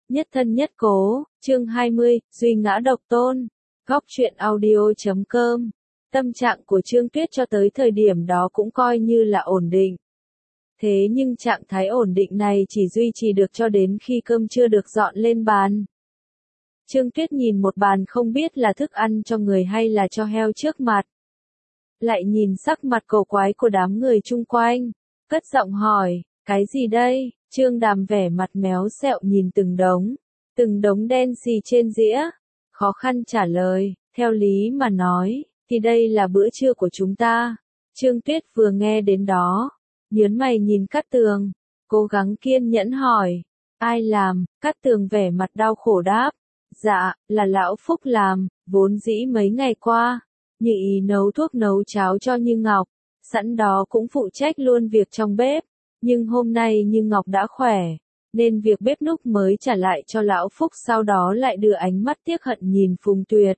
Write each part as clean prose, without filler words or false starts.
Nhất thân nhất cố, chương 20, duy ngã độc tôn. Góc truyện audio.com. Tâm trạng của Trương Tuyết cho tới thời điểm đó cũng coi như là ổn định. Thế nhưng trạng thái ổn định này chỉ duy trì được cho đến khi cơm trưa được dọn lên bàn. Trương Tuyết nhìn một bàn không biết là thức ăn cho người hay là cho heo trước mặt. Lại nhìn sắc mặt cổ quái của đám người chung quanh, cất giọng hỏi, cái gì đây? Trương Đàm vẻ mặt méo xẹo nhìn từng đống đen xì trên dĩa, khó khăn trả lời, theo lý mà nói, thì đây là bữa trưa của chúng ta. Trương Tuyết vừa nghe đến đó, nhớn mày nhìn Cát Tường, cố gắng kiên nhẫn hỏi, ai làm? Cát Tường vẻ mặt đau khổ đáp, dạ, là lão Phúc làm, vốn dĩ mấy ngày qua, Như Ý nấu thuốc nấu cháo cho Như Ngọc, sẵn đó cũng phụ trách luôn việc trong bếp. Nhưng hôm nay Như Ngọc đã khỏe, nên việc bếp núc mới trả lại cho lão Phúc, sau đó lại đưa ánh mắt tiếc hận nhìn Phùng Tuyệt.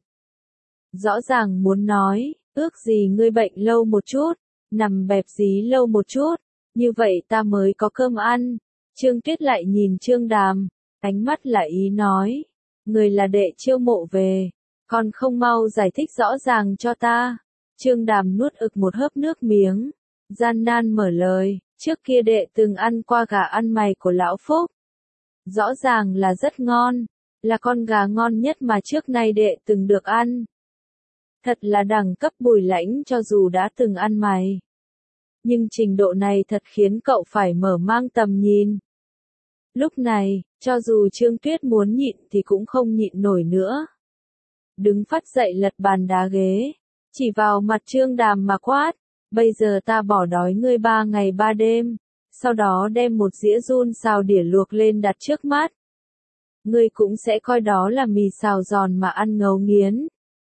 Rõ ràng muốn nói, ước gì ngươi bệnh lâu một chút, nằm bẹp dí lâu một chút, như vậy ta mới có cơm ăn. Trương Tuyết lại nhìn Trương Đàm, ánh mắt là ý nói, người là đệ chiêu mộ về, còn không mau giải thích rõ ràng cho ta. Trương Đàm nuốt ực một hớp nước miếng, gian nan mở lời. Trước kia đệ từng ăn qua gà ăn mày của lão Phúc. Rõ ràng là rất ngon, là con gà ngon nhất mà trước nay đệ từng được ăn. Thật là đẳng cấp Bùi Lãnh cho dù đã từng ăn mày. Nhưng trình độ này thật khiến cậu phải mở mang tầm nhìn. Lúc này, cho dù Trương Tuyết muốn nhịn thì cũng không nhịn nổi nữa. Đứng phắt dậy lật bàn đá ghế, chỉ vào mặt Trương Đàm mà quát. Bây giờ ta bỏ đói ngươi 3 ngày 3 đêm, sau đó đem một dĩa giun xào đĩa luộc lên đặt trước mắt. Ngươi cũng sẽ coi đó là mì xào giòn mà ăn ngấu nghiến.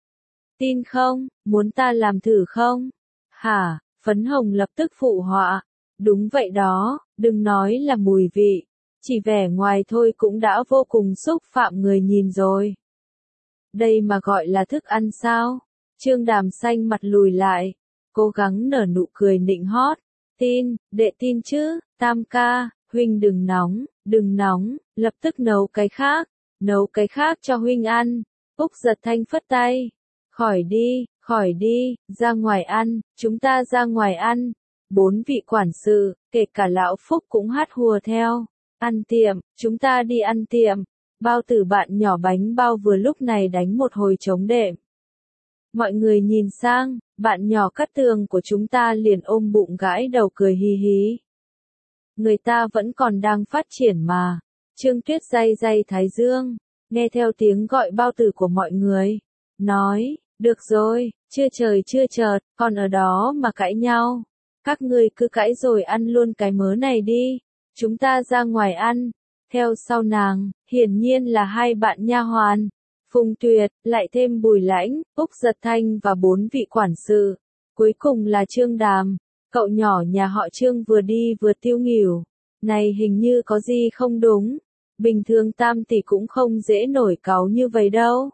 Tin không, muốn ta làm thử không? Hả, Phấn Hồng lập tức phụ họa. Đúng vậy đó, đừng nói là mùi vị, chỉ vẻ ngoài thôi cũng đã vô cùng xúc phạm người nhìn rồi. Đây mà gọi là thức ăn sao? Trương Đàm xanh mặt lùi lại. Cố gắng nở nụ cười nịnh hót, tin, đệ tin chứ, Tam ca, huynh đừng nóng, lập tức nấu cái khác cho huynh ăn. Úc Giật Thanh phất tay, khỏi đi, ra ngoài ăn, chúng ta ra ngoài ăn. 4 vị quản sự, kể cả lão Phúc cũng hát hùa theo, ăn tiệm, chúng ta đi ăn tiệm. Bao Tử bạn nhỏ bánh bao vừa lúc này đánh một hồi trống đệm. Mọi người nhìn sang, bạn nhỏ Cát Tường của chúng ta liền ôm bụng gãi đầu cười hí hí. Người ta vẫn còn đang phát triển mà. Trương Tuyết day thái dương, nghe theo tiếng gọi Bao Tử của mọi người. Nói, được rồi, chưa trời chưa chợt, còn ở đó mà cãi nhau. Các ngươi cứ cãi rồi ăn luôn cái mớ này đi. Chúng ta ra ngoài ăn. Theo sau nàng, hiển nhiên là hai bạn nha hoàn. Phùng Tuyệt, lại thêm Bùi Lãnh, Úc Giật Thanh và 4 vị quản sự. Cuối cùng là Trương Đàm, cậu nhỏ nhà họ Trương vừa đi vừa tiêu nghỉu. Này hình như có gì không đúng. Bình thường Tam tỷ cũng không dễ nổi cáu như vậy đâu.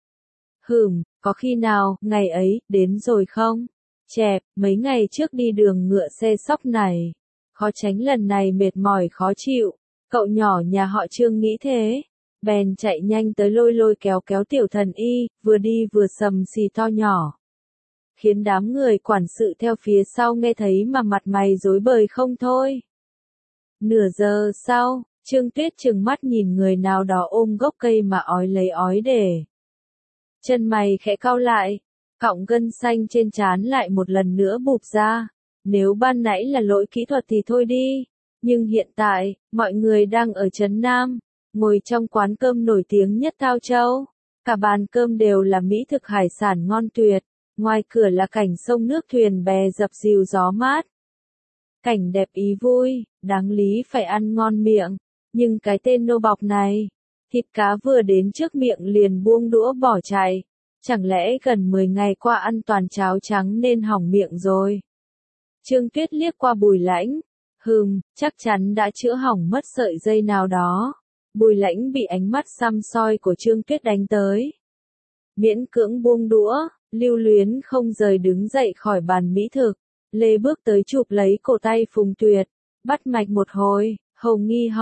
Có khi nào, ngày ấy, đến rồi không? Chẹp, mấy ngày trước đi đường ngựa xe sóc này. Khó tránh lần này mệt mỏi khó chịu. Cậu nhỏ nhà họ Trương nghĩ thế. Bèn chạy nhanh tới lôi kéo Tiểu Thần Y, vừa đi vừa sầm xì to nhỏ. Khiến đám người quản sự theo phía sau nghe thấy mà mặt mày rối bời không thôi. Nửa giờ sau, Trương Tuyết trừng mắt nhìn người nào đó ôm gốc cây mà ói lấy ói để. Chân mày khẽ cau lại, cọng gân xanh trên trán lại một lần nữa bụp ra. Nếu ban nãy là lỗi kỹ thuật thì thôi đi. Nhưng hiện tại, mọi người đang ở Trấn Nam. Ngồi trong quán cơm nổi tiếng nhất Thao Châu. Cả bàn cơm đều là mỹ thực hải sản ngon tuyệt. Ngoài cửa là cảnh sông nước thuyền bè dập dìu gió mát. Cảnh đẹp ý vui, đáng lý phải ăn ngon miệng. Nhưng cái tên nô bọc này, thịt cá vừa đến trước miệng liền buông đũa bỏ chạy. Chẳng lẽ gần 10 ngày qua ăn toàn cháo trắng nên hỏng miệng rồi. Trương Tuyết liếc qua Bùi Lãnh. Chắc chắn đã chữa hỏng mất sợi dây nào đó. Bùi Lãnh bị ánh mắt săm soi của Trương Tuyết đánh tới. Miễn cưỡng buông đũa, lưu luyến không rời đứng dậy khỏi bàn mỹ thực. Lê bước tới chụp lấy cổ tay Phùng Tuyệt, bắt mạch một hồi, hầu nghi hỏi,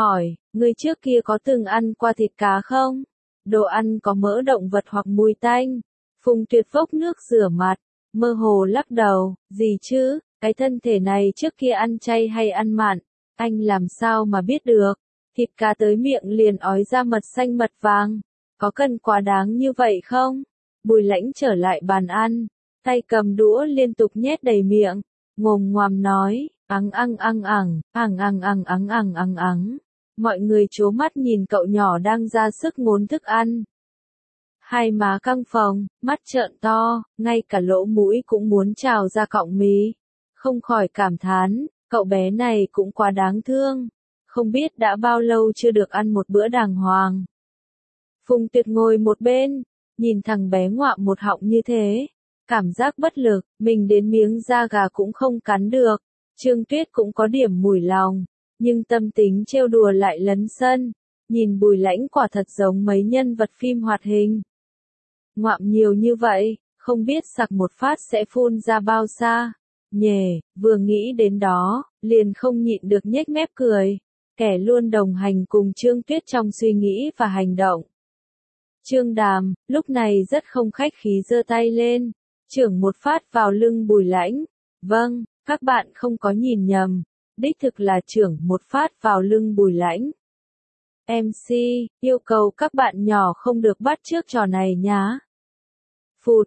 Ngươi trước kia có từng ăn qua thịt cá không? Đồ ăn có mỡ động vật hoặc mùi tanh. Phùng Tuyệt vốc nước rửa mặt, mơ hồ lắc đầu, gì chứ, cái thân thể này trước kia ăn chay hay ăn mặn, anh làm sao mà biết được, thịt cá tới miệng liền ói ra mật xanh mật vàng, có cần quá đáng như vậy không? Bùi Lãnh trở lại bàn ăn, tay cầm đũa liên tục nhét đầy miệng, ngồm ngoàm nói, ắng ăng ăng ẳng, ẳng ăng ăng ắng ẳng ăng ắng. Mọi người trố mắt nhìn cậu nhỏ đang ra sức ngốn thức ăn. Hai má căng phồng, mắt trợn to, ngay cả lỗ mũi cũng muốn trào ra cọng mí. Không khỏi cảm thán, cậu bé này cũng quá đáng thương. Không biết đã bao lâu chưa được ăn một bữa đàng hoàng. Phùng Tuyệt ngồi một bên, nhìn thằng bé ngoạm một họng như thế. Cảm giác bất lực, mình đến miếng da gà cũng không cắn được. Trương Tuyết cũng có điểm mủi lòng, nhưng tâm tính trêu đùa lại lấn sân. Nhìn Bùi Lãnh quả thật giống mấy nhân vật phim hoạt hình. Ngoạm nhiều như vậy, không biết sặc một phát sẽ phun ra bao xa. Nhề, vừa nghĩ đến đó, liền không nhịn được nhếch mép cười. Kẻ luôn đồng hành cùng Trương Tuyết trong suy nghĩ và hành động. Trương Đàm, lúc này rất không khách khí giơ tay lên, chưởng một phát vào lưng Bùi Lãnh. Vâng, các bạn không có nhìn nhầm, đích thực là chưởng một phát vào lưng Bùi Lãnh. MC, yêu cầu các bạn nhỏ không được bắt chước trò này nhá. Phụt,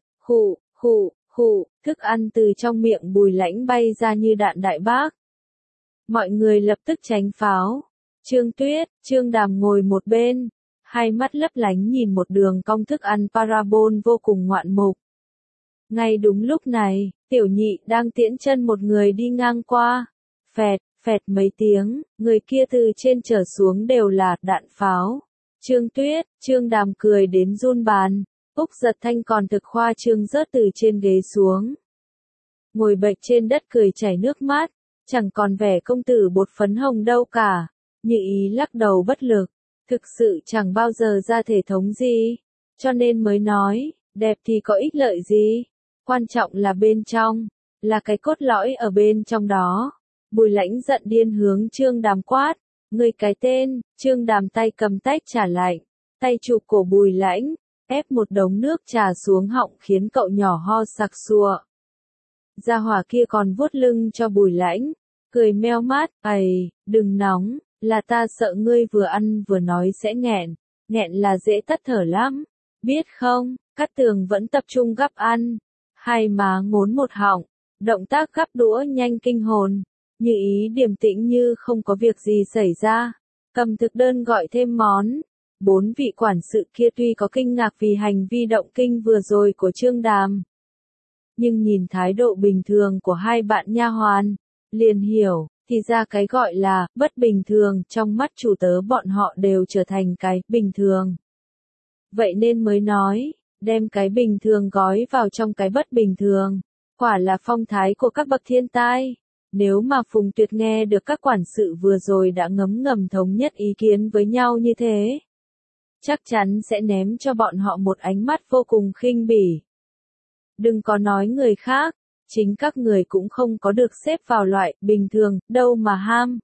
khụ, thức ăn từ trong miệng Bùi Lãnh bay ra như đạn đại bác. Mọi người lập tức tránh pháo. Trương Tuyết, Trương Đàm ngồi một bên, hai mắt lấp lánh nhìn một đường cong thức ăn parabol vô cùng ngoạn mục. Ngay đúng lúc này, Tiểu Nhị đang tiễn chân một người đi ngang qua. Phẹt mấy tiếng, người kia từ trên trở xuống đều là đạn pháo. Trương Tuyết, Trương Đàm cười đến run bàn. Úc Giật Thanh còn thực khoa trương rớt từ trên ghế xuống. Ngồi bệt trên đất cười chảy nước mắt, chẳng còn vẻ công tử bột phấn hồng đâu cả. Như Ý lắc đầu bất lực, thực sự chẳng bao giờ ra thể thống gì, cho nên mới nói, đẹp thì có ích lợi gì, quan trọng là bên trong, là cái cốt lõi ở bên trong đó. Bùi Lãnh giận điên hướng Trương Đàm quát, người cái tên, Trương Đàm tay cầm tách trà lạnh, tay chụp cổ Bùi Lãnh, ép một đống nước trà xuống họng khiến cậu nhỏ ho sặc sụa. Gia hỏa kia còn vuốt lưng cho Bùi Lãnh, cười meo mát, đừng nóng, là ta sợ ngươi vừa ăn vừa nói sẽ nghẹn là dễ tắt thở lắm, biết không? Cát Tường vẫn tập trung gắp ăn, hai má ngốn một họng, động tác gắp đũa nhanh kinh hồn, Như Ý điềm tĩnh như không có việc gì xảy ra, cầm thực đơn gọi thêm món. 4 vị quản sự kia tuy có kinh ngạc vì hành vi động kinh vừa rồi của Trương Đàm, nhưng nhìn thái độ bình thường của hai bạn nha hoàn, liền hiểu, thì ra cái gọi là bất bình thường trong mắt chủ tớ bọn họ đều trở thành cái bình thường. Vậy nên mới nói, đem cái bình thường gói vào trong cái bất bình thường, quả là phong thái của các bậc thiên tai. Nếu mà Phùng Tuyệt nghe được các quản sự vừa rồi đã ngấm ngầm thống nhất ý kiến với nhau như thế, chắc chắn sẽ ném cho bọn họ một ánh mắt vô cùng khinh bỉ. Đừng có nói người khác, chính các người cũng không có được xếp vào loại bình thường, đâu mà ham.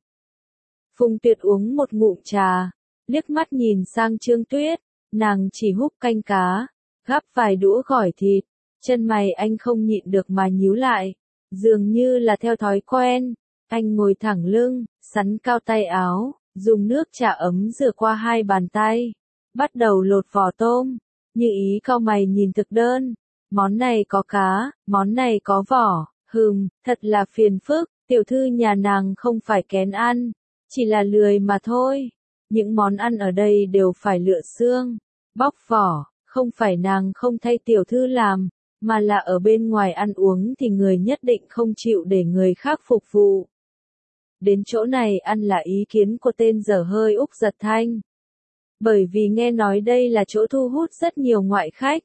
Phùng Tuyệt uống một ngụm trà, liếc mắt nhìn sang Trương Tuyết, nàng chỉ húp canh cá, gắp vài đũa gỏi thịt, chân mày anh không nhịn được mà nhíu lại, dường như là theo thói quen, anh ngồi thẳng lưng, sắn cao tay áo, dùng nước trà ấm rửa qua hai bàn tay, bắt đầu lột vỏ tôm. Như Ý cau mày nhìn thực đơn, món này có cá, món này có vỏ, thật là phiền phức, tiểu thư nhà nàng không phải kén ăn, chỉ là lười mà thôi. Những món ăn ở đây đều phải lựa xương, bóc vỏ, không phải nàng không thay tiểu thư làm, mà là ở bên ngoài ăn uống thì người nhất định không chịu để người khác phục vụ. Đến chỗ này ăn là ý kiến của tên dở hơi Úc Giật Thanh. Bởi vì nghe nói đây là chỗ thu hút rất nhiều ngoại khách.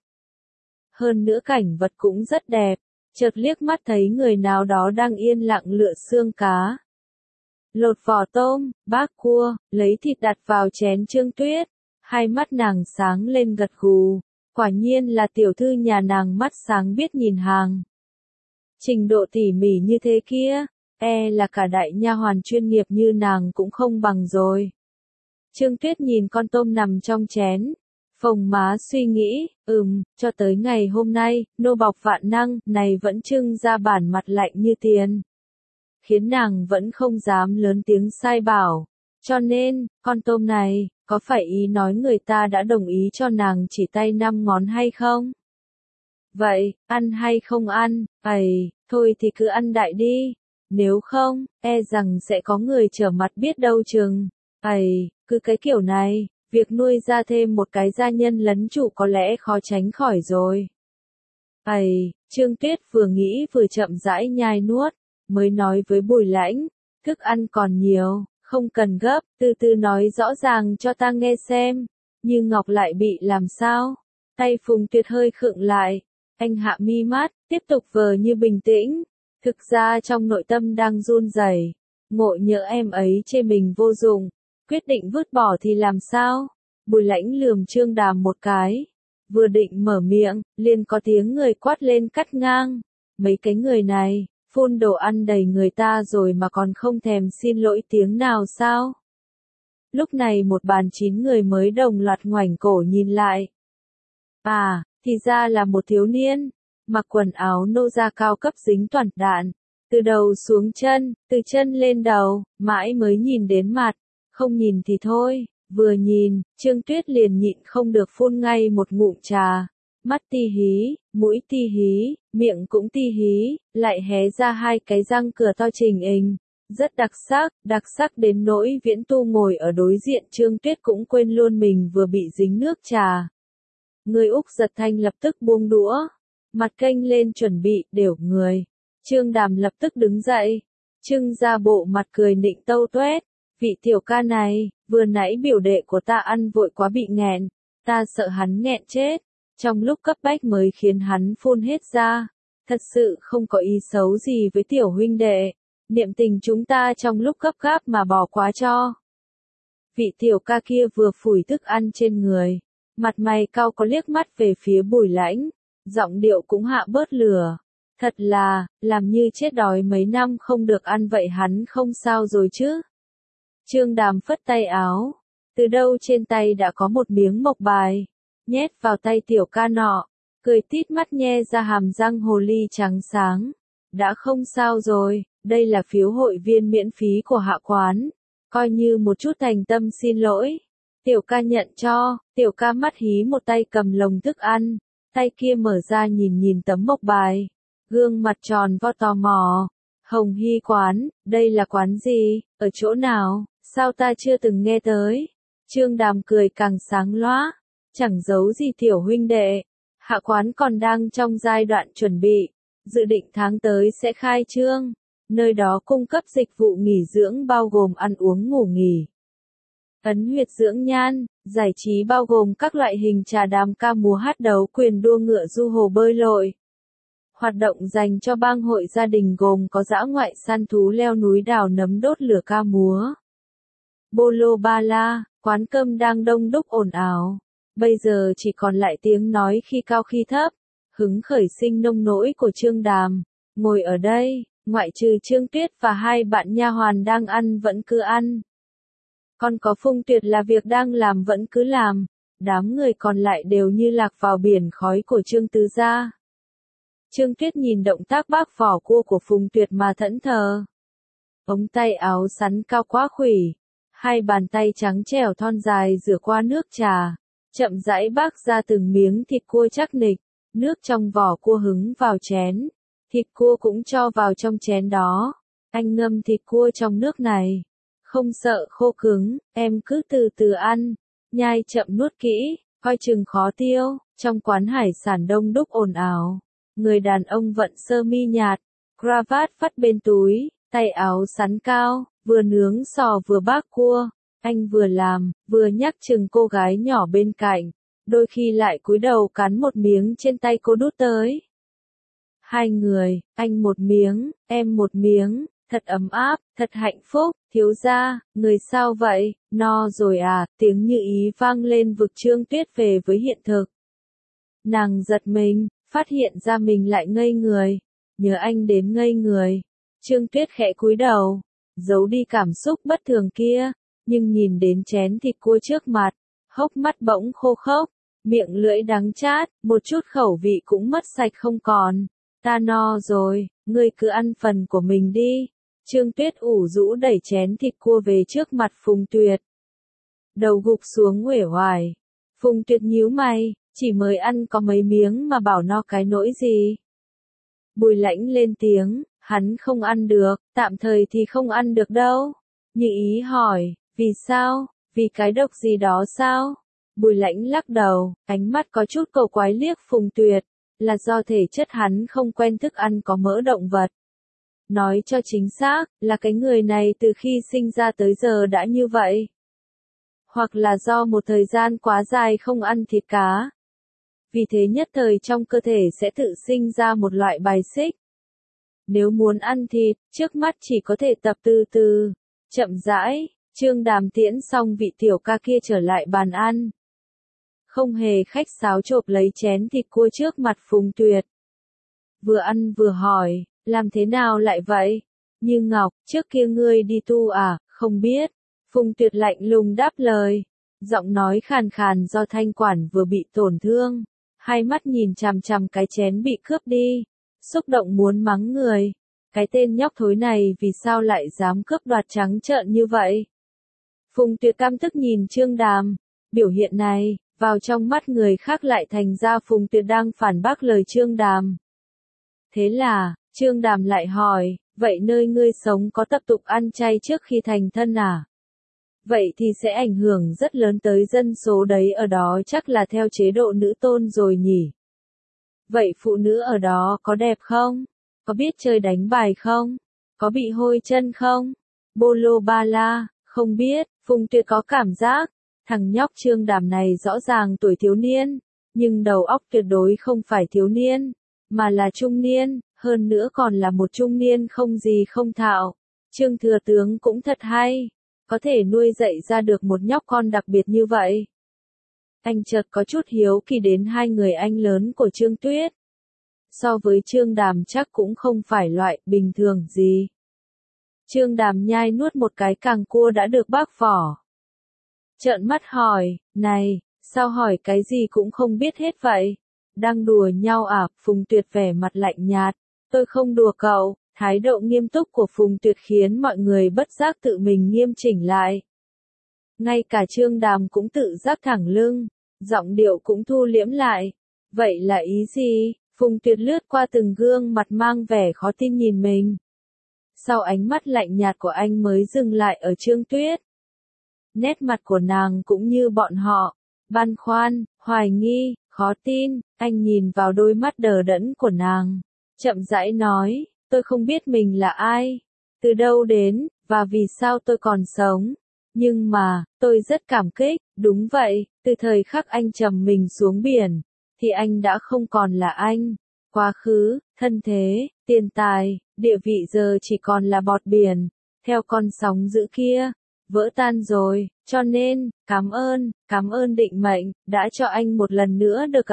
Hơn nữa cảnh vật cũng rất đẹp, chợt liếc mắt thấy người nào đó đang yên lặng lựa xương cá, lột vỏ tôm, bác cua, lấy thịt đặt vào chén Trương Tuyết, hai mắt nàng sáng lên gật gù, quả nhiên là tiểu thư nhà nàng mắt sáng biết nhìn hàng. Trình độ tỉ mỉ như thế kia, là cả đại nha hoàn chuyên nghiệp như nàng cũng không bằng rồi. Trương Tuyết nhìn con tôm nằm trong chén. Phồng má suy nghĩ, cho tới ngày hôm nay, nô bọc vạn năng này vẫn trưng ra bản mặt lạnh như tiền. Khiến nàng vẫn không dám lớn tiếng sai bảo. Cho nên, con tôm này, có phải ý nói người ta đã đồng ý cho nàng chỉ tay 5 ngón hay không? Vậy, ăn hay không ăn, thôi thì cứ ăn đại đi. Nếu không, e rằng sẽ có người trở mặt biết đâu chừng. Cứ cái kiểu này, việc nuôi ra thêm một cái gia nhân lấn chủ có lẽ khó tránh khỏi rồi. Trương Tuyết vừa nghĩ vừa chậm rãi nhai nuốt, mới nói với Bùi Lãnh, thức ăn còn nhiều, không cần gấp, từ từ nói rõ ràng cho ta nghe xem. Như Ngọc lại bị làm sao? Tay Phùng Tuyệt hơi khựng lại, anh hạ mi mắt, tiếp tục vờ như bình tĩnh. Thực ra trong nội tâm đang run rẩy, ngộ nhỡ em ấy chê mình vô dụng, quyết định vứt bỏ thì làm sao? Bùi Lãnh lườm Trương Đàm một cái, vừa định mở miệng, liền có tiếng người quát lên cắt ngang. Mấy cái người này, phun đồ ăn đầy người ta rồi mà còn không thèm xin lỗi tiếng nào sao? Lúc này một bàn 9 người mới đồng loạt ngoảnh cổ nhìn lại. Thì ra là một thiếu niên, mặc quần áo nô da cao cấp dính toàn đạn, từ đầu xuống chân, từ chân lên đầu, mãi mới nhìn đến mặt, không nhìn thì thôi, vừa nhìn, Trương Tuyết liền nhịn không được phun ngay một ngụm trà, mắt ti hí, mũi ti hí, miệng cũng ti hí, lại hé ra 2 cái răng cửa to trình hình, rất đặc sắc đến nỗi Viễn Tu ngồi ở đối diện Trương Tuyết cũng quên luôn mình vừa bị dính nước trà. Người Úc Giật Thanh lập tức buông đũa, mặt kênh lên chuẩn bị đều người. Trương Đàm lập tức đứng dậy, trưng ra bộ mặt cười nịnh tâu tuét. Vị tiểu ca này, vừa nãy biểu đệ của ta ăn vội quá bị nghẹn, ta sợ hắn nghẹn chết. Trong lúc cấp bách mới khiến hắn phun hết ra. Thật sự không có ý xấu gì với tiểu huynh đệ. Niệm tình chúng ta trong lúc gấp gáp mà bỏ quá cho. Vị tiểu ca kia vừa phủi thức ăn trên người. Mặt mày cau có liếc mắt về phía Bùi Lãnh, giọng điệu cũng hạ bớt lửa. Thật là, làm như chết đói mấy năm không được ăn vậy hắn không sao rồi chứ. Trương Đàm phất tay áo, từ đâu trên tay đã có một miếng mộc bài, nhét vào tay tiểu ca nọ, cười tít mắt nhe ra hàm răng hồ ly trắng sáng. Đã không sao rồi, đây là phiếu hội viên miễn phí của hạ quán, coi như một chút thành tâm xin lỗi. Tiểu ca nhận cho, tiểu ca mắt hí một tay cầm lồng thức ăn, tay kia mở ra nhìn tấm mộc bài, gương mặt tròn vo tò mò. Hồng Hy quán, đây là quán gì, ở chỗ nào, sao ta chưa từng nghe tới? Trương Đàm cười càng sáng lóa, chẳng giấu gì tiểu huynh đệ, hạ quán còn đang trong giai đoạn chuẩn bị, dự định tháng tới sẽ khai trương, nơi đó cung cấp dịch vụ nghỉ dưỡng bao gồm ăn uống ngủ nghỉ. Ấn huyệt dưỡng nhan, giải trí bao gồm các loại hình trà đàm ca múa hát đấu quyền đua ngựa du hồ bơi lội. Hoạt động dành cho bang hội gia đình gồm có dã ngoại săn thú leo núi đào nấm đốt lửa ca múa. Bolo Ba La, quán cơm đang đông đúc ồn ào. Bây giờ chỉ còn lại tiếng nói khi cao khi thấp. Hứng khởi sinh nông nỗi của Trương Đàm. Ngồi ở đây, ngoại trừ Trương Tuyết và 2 bạn nha hoàn đang ăn vẫn cứ ăn. Còn có Phùng Tuyệt là việc đang làm vẫn cứ làm. Đám người còn lại đều như lạc vào biển khói của Trương Tứ gia. Trương Tuyết nhìn động tác bác vỏ cua của Phùng Tuyệt mà thẫn thờ. Ống tay áo sắn cao quá khuỷu, 2 bàn tay trắng trẻo thon dài rửa qua nước trà, chậm rãi bác ra từng miếng thịt cua chắc nịch, nước trong vỏ cua hứng vào chén, thịt cua cũng cho vào trong chén đó. Anh ngâm thịt cua trong nước này, không sợ khô cứng, em cứ từ từ ăn, nhai chậm nuốt kỹ, coi chừng khó tiêu. Trong quán hải sản đông đúc ồn ào. Người đàn ông vận sơ mi nhạt, cravat vắt bên túi, tay áo sắn cao, vừa nướng sò vừa bác cua. Anh vừa làm, vừa nhắc chừng cô gái nhỏ bên cạnh, đôi khi lại cúi đầu cắn một miếng trên tay cô đút tới. 2 người, anh một miếng, em một miếng, thật ấm áp, thật hạnh phúc. Thiếu gia, người sao vậy, no rồi à, tiếng như ý vang lên vực Trương Tuyết về với hiện thực. Nàng giật mình, phát hiện ra mình lại ngây người, nhớ anh đến ngây người. Trương Tuyết khẽ cúi đầu, giấu đi cảm xúc bất thường kia, nhưng nhìn đến chén thịt cua trước mặt, hốc mắt bỗng khô khốc, miệng lưỡi đắng chát, một chút khẩu vị cũng mất sạch không còn. Ta no rồi, ngươi cứ ăn phần của mình đi. Trương Tuyết ủ rũ đẩy chén thịt cua về trước mặt Phùng Tuyệt. Đầu gục xuống uể oải. Phùng Tuyệt nhíu mày, chỉ mới ăn có mấy miếng mà bảo no cái nỗi gì. Bùi Lãnh lên tiếng, hắn không ăn được, tạm thời thì không ăn được đâu. Như Ý hỏi, vì sao, vì cái độc gì đó sao? Bùi Lãnh lắc đầu, ánh mắt có chút cầu quái liếc Phùng Tuyệt, là do thể chất hắn không quen thức ăn có mỡ động vật. Nói cho chính xác, là cái người này từ khi sinh ra tới giờ đã như vậy. Hoặc là do một thời gian quá dài không ăn thịt cá. Vì thế nhất thời trong cơ thể sẽ tự sinh ra một loại bài xích. Nếu muốn ăn thịt, trước mắt chỉ có thể tập từ từ, chậm rãi. Trương Đàm tiễn xong vị tiểu ca kia trở lại bàn ăn. Không hề khách sáo chộp lấy chén thịt cua trước mặt Phùng Tuyệt. Vừa ăn vừa hỏi, làm thế nào lại vậy? Như Ngọc, trước kia ngươi đi tu à, không biết. Phùng Tuyệt lạnh lùng đáp lời. Giọng nói khàn khàn do thanh quản vừa bị tổn thương. Hai mắt nhìn chằm chằm cái chén bị cướp đi. Xúc động muốn mắng người. Cái tên nhóc thối này vì sao lại dám cướp đoạt trắng trợn như vậy? Phùng Tuyệt căm tức nhìn Trương Đàm. Biểu hiện này, vào trong mắt người khác lại thành ra Phùng Tuyệt đang phản bác lời Trương Đàm. Thế là, Trương Đàm lại hỏi, vậy nơi ngươi sống có tập tục ăn chay trước khi thành thân à? Vậy thì sẽ ảnh hưởng rất lớn tới dân số đấy, ở đó chắc là theo chế độ nữ tôn rồi nhỉ? Vậy phụ nữ ở đó có đẹp không? Có biết chơi đánh bài không? Có bị hôi chân không? Bolo ba la, không biết. Phùng Tuyệt có cảm giác, thằng nhóc Trương Đàm này rõ ràng tuổi thiếu niên, nhưng đầu óc tuyệt đối không phải thiếu niên, mà là trung niên, hơn nữa còn là một trung niên không gì không thạo. Trương thừa tướng cũng thật hay, có thể nuôi dạy ra được một nhóc con đặc biệt như vậy. Anh chợt có chút hiếu kỳ đến hai người anh lớn của Trương Tuyết. So với Trương Đàm chắc cũng không phải loại bình thường gì. Trương Đàm nhai nuốt một cái càng cua đã được bác vỏ. Trợn mắt hỏi, này, sao hỏi cái gì cũng không biết hết vậy? Đang đùa nhau à? Phùng Tuyệt vẻ mặt lạnh nhạt. Tôi không đùa cậu. Thái độ nghiêm túc của Phùng Tuyệt khiến mọi người bất giác tự mình nghiêm chỉnh lại. Ngay cả Trương Đàm cũng tự giác thẳng lưng, giọng điệu cũng thu liễm lại. Vậy là ý gì? Phùng Tuyệt lướt qua từng gương mặt mang vẻ khó tin nhìn mình. Sau ánh mắt lạnh nhạt của anh mới dừng lại ở Trương Tuyết. Nét mặt của nàng cũng như bọn họ, băn khoăn, hoài nghi, khó tin. Anh nhìn vào đôi mắt đờ đẫn của nàng, chậm rãi nói, tôi không biết mình là ai, từ đâu đến, và vì sao tôi còn sống. Nhưng mà, tôi rất cảm kích, đúng vậy, từ thời khắc anh trầm mình xuống biển, thì anh đã không còn là anh. Quá khứ, thân thế, tiền tài, địa vị giờ chỉ còn là bọt biển, theo con sóng dữ kia, vỡ tan rồi, cho nên, cảm ơn định mệnh, đã cho anh một lần nữa được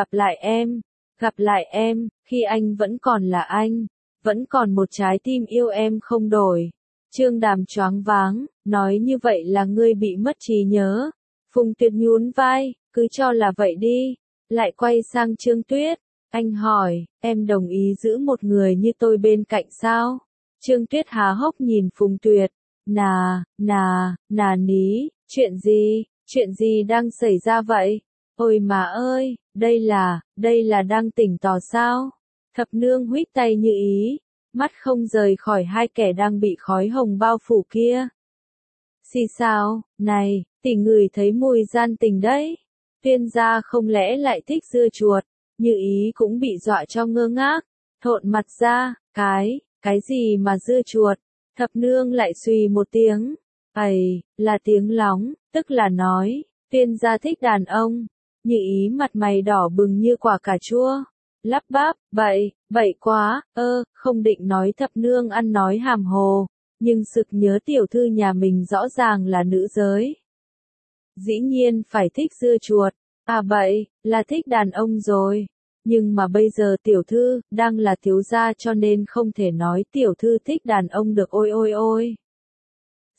gặp lại em, khi anh vẫn còn là anh, vẫn còn một trái tim yêu em không đổi. Trương Đàm choáng váng, nói như vậy là ngươi bị mất trí nhớ. Phùng Tuyệt nhún vai, cứ cho là vậy đi, lại quay sang Trương Tuyết. Anh hỏi, em đồng ý giữ một người như tôi bên cạnh sao? Trương Tuyết há hốc nhìn Phùng Tuyệt. Nà ní, chuyện gì đang xảy ra vậy? Ôi mà ơi, đây là đang tỉnh tò sao? Thập nương huých tay Như Ý, mắt không rời khỏi hai kẻ đang bị khói hồng bao phủ kia. Xì sao, này, tỷ ngửi thấy mùi gian tình đấy. Tuyên gia không lẽ lại thích dưa chuột? Như Ý cũng bị dọa cho ngơ ngác, thộn mặt ra, cái gì mà dưa chuột? Thập nương lại xùy một tiếng, là tiếng lóng, tức là nói, Tuyên gia thích đàn ông. Như Ý mặt mày đỏ bừng như quả cà chua, lắp bắp, bậy quá, không định nói thập nương ăn nói hàm hồ, nhưng sực nhớ tiểu thư nhà mình rõ ràng là nữ giới. Dĩ nhiên phải thích dưa chuột, bậy, là thích đàn ông rồi. Nhưng mà bây giờ tiểu thư, đang là thiếu gia cho nên không thể nói tiểu thư thích đàn ông được ôi.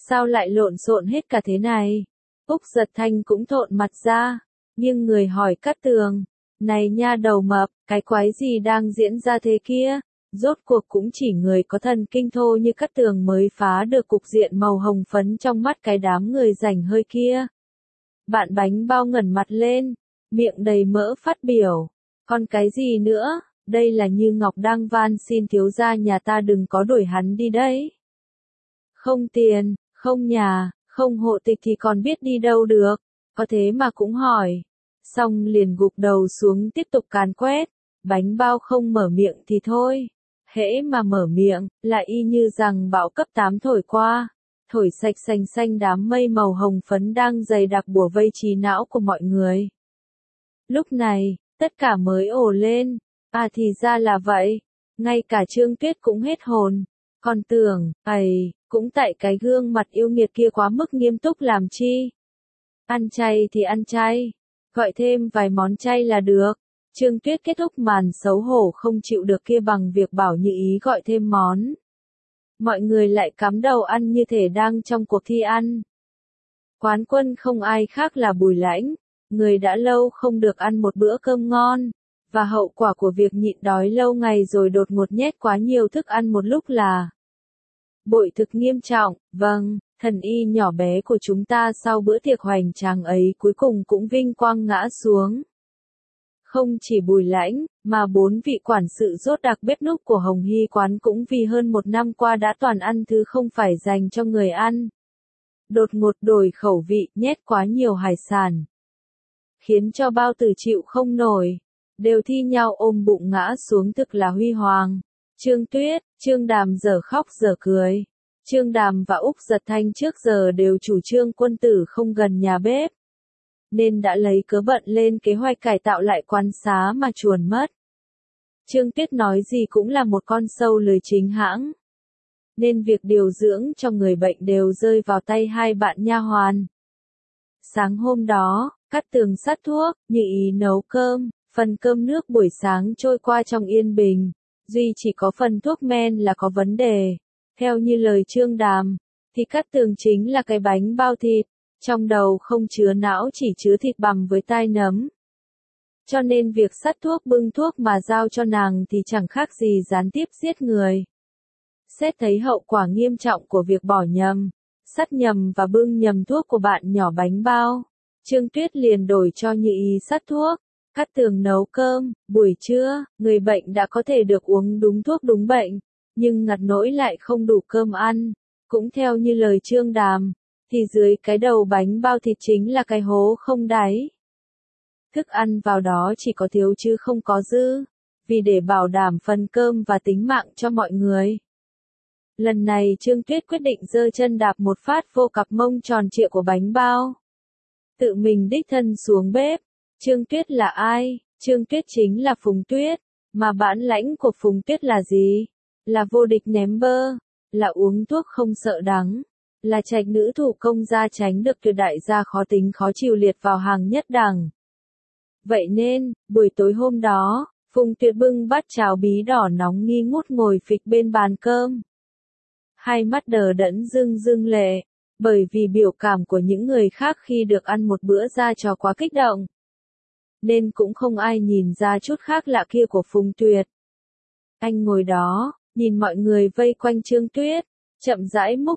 Sao lại lộn xộn hết cả thế này? Úc Giật Thanh cũng thộn mặt ra, nhưng người hỏi Cát Tường, này nha đầu mập, cái quái gì đang diễn ra thế kia? Rốt cuộc cũng chỉ người có thần kinh thô như Cát Tường mới phá được cục diện màu hồng phấn trong mắt cái đám người rảnh hơi kia. Bạn bánh bao ngẩng mặt lên, miệng đầy mỡ phát biểu, còn cái gì nữa, đây là Như Ngọc đang van xin thiếu gia nhà ta đừng có đuổi hắn đi đấy. Không tiền, không nhà, không hộ tịch thì còn biết đi đâu được, có thế mà cũng hỏi. Xong liền gục đầu xuống tiếp tục càn quét, bánh bao không mở miệng thì thôi. Hễ mà mở miệng, lại y như rằng bão cấp 8 thổi qua, thổi sạch xanh xanh đám mây màu hồng phấn đang dày đặc bủa vây trí não của mọi người. Lúc này, tất cả mới ồ lên, à thì ra là vậy, ngay cả Trương Tuyết cũng hết hồn, còn tưởng, cũng tại cái gương mặt yêu nghiệt kia quá mức nghiêm túc làm chi. Ăn chay thì ăn chay, gọi thêm vài món chay là được. Trương Tuyết kết thúc màn xấu hổ không chịu được kia bằng việc bảo Như Ý gọi thêm món. Mọi người lại cắm đầu ăn như thể đang trong cuộc thi ăn. Quán quân không ai khác là Bùi Lãnh, người đã lâu không được ăn một bữa cơm ngon, và hậu quả của việc nhịn đói lâu ngày rồi đột ngột nhét quá nhiều thức ăn một lúc là bội thực nghiêm trọng. Vâng, thần y nhỏ bé của chúng ta sau bữa tiệc hoành tráng ấy cuối cùng cũng vinh quang ngã xuống. Không chỉ Bùi Lãnh, mà 4 vị quản sự rốt đặc bếp núc của Hồng Hy quán cũng vì hơn 1 năm qua đã toàn ăn thứ không phải dành cho người ăn. Đột ngột đổi khẩu vị, nhét quá nhiều hải sản, khiến cho bao tử chịu không nổi, đều thi nhau ôm bụng ngã xuống, thực là huy hoàng. Trương Tuyết, Trương Đàm giờ khóc giờ cười. Trương Đàm và Úc Giật Thanh trước giờ đều chủ trương quân tử không gần nhà bếp, nên đã lấy cớ bận lên kế hoạch cải tạo lại quán xá mà chuồn mất. Trương Tuyết nói gì cũng là một con sâu lười chính hãng, nên việc điều dưỡng cho người bệnh đều rơi vào tay hai bạn nha hoàn. Sáng hôm đó, Cát Tường sát thuốc, Như Ý nấu cơm, phần cơm nước buổi sáng trôi qua trong yên bình, duy chỉ có phần thuốc men là có vấn đề. Theo như lời Trương Đàm, thì Cát Tường chính là cái bánh bao thịt, trong đầu không chứa não chỉ chứa thịt bằm với tai nấm. Cho nên việc sát thuốc bưng thuốc mà giao cho nàng thì chẳng khác gì gián tiếp giết người. Xét thấy hậu quả nghiêm trọng của việc bỏ nhầm, sát nhầm và bưng nhầm thuốc của bạn nhỏ bánh bao, Trương Tuyết liền đổi cho Như Ý sát thuốc, Cát Tường nấu cơm. Buổi trưa, người bệnh đã có thể được uống đúng thuốc đúng bệnh, nhưng ngặt nỗi lại không đủ cơm ăn. Cũng theo như lời Trương Đàm, thì dưới cái đầu bánh bao thịt chính là cái hố không đáy. Thức ăn vào đó chỉ có thiếu chứ không có dư, vì để bảo đảm phần cơm và tính mạng cho mọi người. Lần này Trương Tuyết quyết định giơ chân đạp một phát vô cặp mông tròn trịa của bánh bao. Tự mình đích thân xuống bếp. Trương Tuyết là ai? Trương Tuyết chính là Phùng Tuyết. Mà bản lãnh của Phùng Tuyết là gì? Là vô địch ném bơ, là uống thuốc không sợ đắng, là trạch nữ thủ công gia tránh được tuyệt đại gia khó tính khó chịu liệt vào hàng nhất đẳng. Vậy nên, buổi tối hôm đó, Phùng Tuyết bưng bát cháo bí đỏ nóng nghi ngút ngồi phịch bên bàn cơm. Hai mắt đờ đẫn rưng rưng lệ, bởi vì biểu cảm của những người khác khi được ăn một bữa ra trò quá kích động. Nên cũng không ai nhìn ra chút khác lạ kia của Phùng Tuyết. Anh ngồi đó, nhìn mọi người vây quanh Trương Tuyết, chậm rãi múc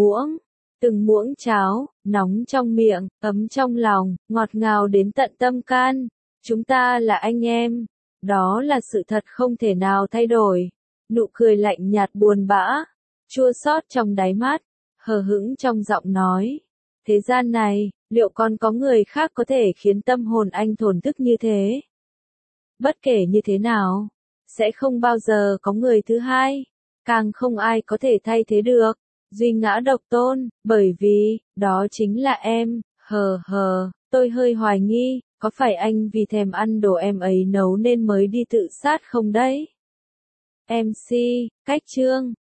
từng muỗng cháo, nóng trong miệng, ấm trong lòng, ngọt ngào đến tận tâm can. Chúng ta là anh em, đó là sự thật không thể nào thay đổi. Nụ cười lạnh nhạt buồn bã, chua xót trong đáy mắt, hờ hững trong giọng nói. Thế gian này, liệu còn có người khác có thể khiến tâm hồn anh thổn thức như thế? Bất kể như thế nào, sẽ không bao giờ có người thứ hai, càng không ai có thể thay thế được. Duy ngã độc tôn, bởi vì, đó chính là em. Tôi hơi hoài nghi, có phải anh vì thèm ăn đồ em ấy nấu nên mới đi tự sát không đấy? MC, cách chương